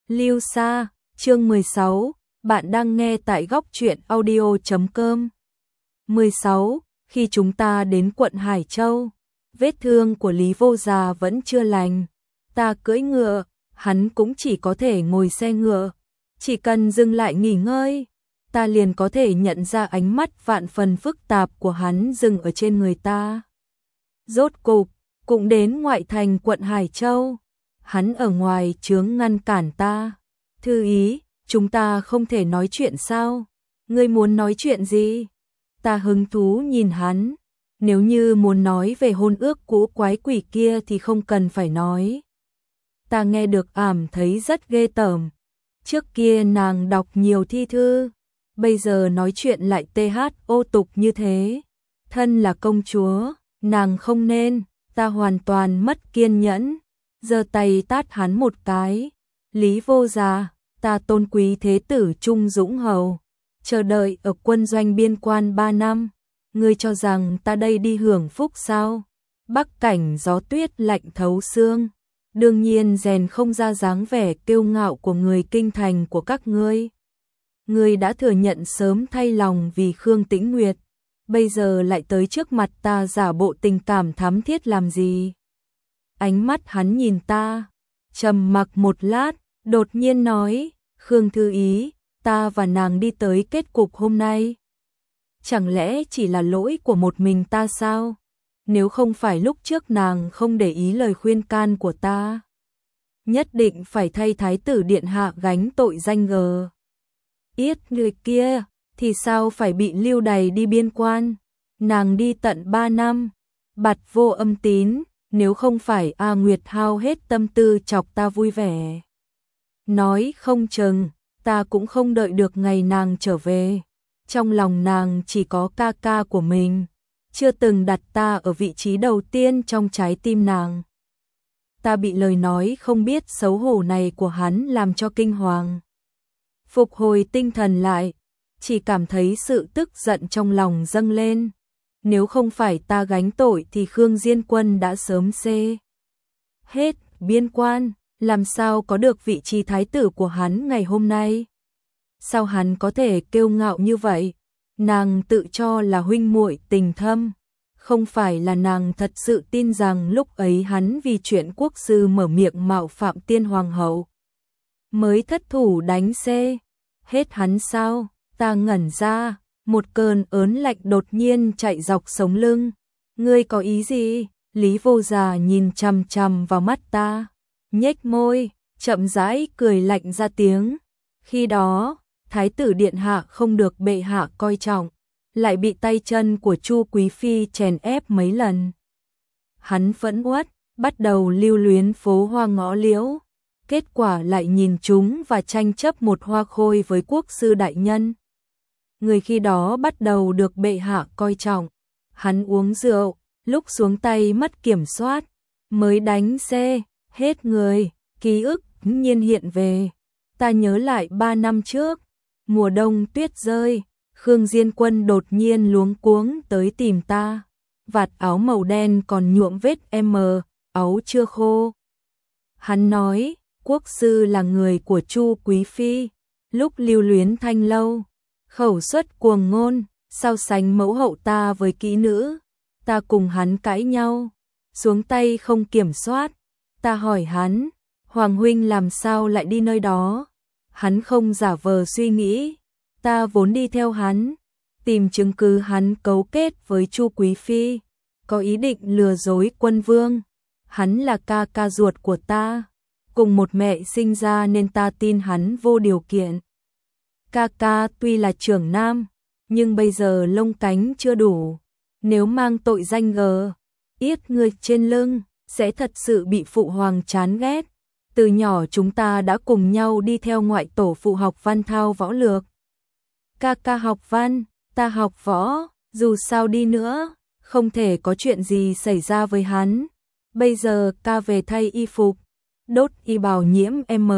Lưu Sa, chương 16, bạn đang nghe tại góc truyện audio.com. 16. Khi chúng ta đến quận Hải Châu, vết thương của Lý Vô Già vẫn chưa lành. Ta cưỡi ngựa, hắn cũng chỉ có thể ngồi xe ngựa. Chỉ cần dừng lại nghỉ ngơi, ta liền có thể nhận ra ánh mắt vạn phần phức tạp của hắn dừng ở trên người ta. Rốt cục, cũng đến ngoại thành quận Hải Châu. Hắn ở ngoài chướng ngăn cản ta. Thư ý, chúng ta không thể nói chuyện sao? Ngươi muốn nói chuyện gì? Ta hứng thú nhìn hắn. Nếu như muốn nói về hôn ước cũ quái quỷ kia thì không cần phải nói. Ta nghe được thấy rất ghê tởm. Trước kia nàng đọc nhiều thi thư, bây giờ nói chuyện lại ô tục như thế. Thân là công chúa, nàng không nên. Ta hoàn toàn mất kiên nhẫn, giơ tay tát hắn một cái. Lý Vô Già, ta tôn quý thế tử Trung Dũng Hầu, chờ đợi ở quân doanh biên quan 3 năm. Ngươi cho rằng ta đây đi hưởng phúc sao? Bắc cảnh gió tuyết lạnh thấu xương, đương nhiên rèn không ra dáng vẻ kiêu ngạo của người kinh thành của các ngươi. Ngươi đã thừa nhận sớm thay lòng vì Khương Tĩnh Nguyệt, bây giờ lại tới trước mặt ta giả bộ tình cảm thắm thiết làm gì? Ánh mắt hắn nhìn ta, trầm mặc một lát, đột nhiên nói, Khương thư ý, ta và nàng đi tới kết cục hôm nay. Chẳng lẽ chỉ là lỗi của một mình ta sao? Nếu không phải lúc trước nàng không để ý lời khuyên can của ta, nhất định phải thay thái tử điện hạ gánh tội danh gờ. Yết người kia, thì sao phải bị lưu đày đi biên quan? Nàng đi tận 3 năm, bặt vô âm tín, nếu không phải A Nguyệt hao hết tâm tư chọc ta vui vẻ. Nói không chừng, ta cũng không đợi được ngày nàng trở về. Trong lòng nàng chỉ có ca ca của mình, chưa từng đặt ta ở vị trí đầu tiên trong trái tim nàng. Ta bị lời nói không biết xấu hổ này của hắn làm cho kinh hoàng. Phục hồi tinh thần lại, chỉ cảm thấy sự tức giận trong lòng dâng lên. Nếu không phải ta gánh tội thì Khương Diên Quân đã sớm hết biên quan, làm sao có được vị trí thái tử của hắn ngày hôm nay? Sao hắn có thể kiêu ngạo như vậy? Nàng tự cho là huynh muội tình thâm, không phải là nàng thật sự tin rằng lúc ấy hắn vì chuyện quốc sư mở miệng mạo phạm tiên hoàng hậu mới thất thủ đánh hết hắn sao? Ta ngẩn ra, một cơn ớn lạnh đột nhiên chạy dọc sống lưng. Ngươi có ý gì? Lý Vô Già nhìn chằm chằm vào mắt ta, nhếch môi, chậm rãi cười lạnh ra tiếng. Khi đó, thái tử điện hạ không được bệ hạ coi trọng, lại bị tay chân của Chu quý phi chèn ép mấy lần. Hắn phẫn uất, bắt đầu lưu luyến phố hoa ngõ liễu, kết quả lại nhìn chúng và tranh chấp một hoa khôi với quốc sư đại nhân. Người khi đó bắt đầu được bệ hạ coi trọng, hắn uống rượu, lúc xuống tay mất kiểm soát, mới đánh hết người, ký ức nhiên hiện về. Ta nhớ lại 3 năm trước, mùa đông tuyết rơi, Khương Diên Quân đột nhiên luống cuống tới tìm ta, vạt áo màu đen còn nhuộm vết áo chưa khô. Hắn nói, quốc sư là người của Chu quý phi, lúc lưu luyến thanh lâu, khẩu xuất cuồng ngôn, so sánh mẫu hậu ta với kỹ nữ. Ta cùng hắn cãi nhau, xuống tay không kiểm soát. Ta hỏi hắn, Hoàng huynh làm sao lại đi nơi đó? Hắn không giả vờ suy nghĩ. Ta vốn đi theo hắn, tìm chứng cứ hắn cấu kết với Chu quý phi, có ý định lừa dối quân vương. Hắn là ca ca ruột của ta, cùng một mẹ sinh ra nên ta tin hắn vô điều kiện. Ca ca tuy là trưởng nam, nhưng bây giờ lông cánh chưa đủ. Nếu mang tội danh yết người trên lưng, sẽ thật sự bị phụ hoàng chán ghét. Từ nhỏ chúng ta đã cùng nhau đi theo ngoại tổ phụ học văn thao võ lược. Ca ca học văn, ta học võ, dù sao đi nữa, không thể có chuyện gì xảy ra với hắn. Bây giờ ca về thay y phục, đốt y bào nhiễm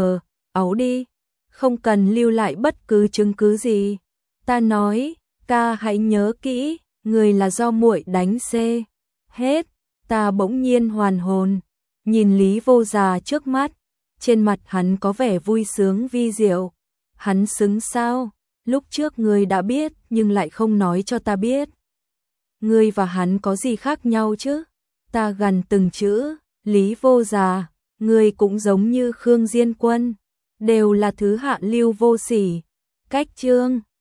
áo đi, không cần lưu lại bất cứ chứng cứ gì. Ta nói, ca hãy nhớ kỹ, người là do muội đánh hết. Ta bỗng nhiên hoàn hồn, nhìn Lý Vô Già trước mắt, Trên mặt hắn có vẻ vui sướng vi diệu. Hắn xứng sao? Lúc trước ngươi đã biết nhưng lại không nói cho ta biết. Ngươi và hắn có gì khác nhau chứ? Ta gằn từng chữ, Lý Vô Già, ngươi cũng giống như Khương Diên Quân, đều là thứ hạ lưu vô sỉ. Cách chương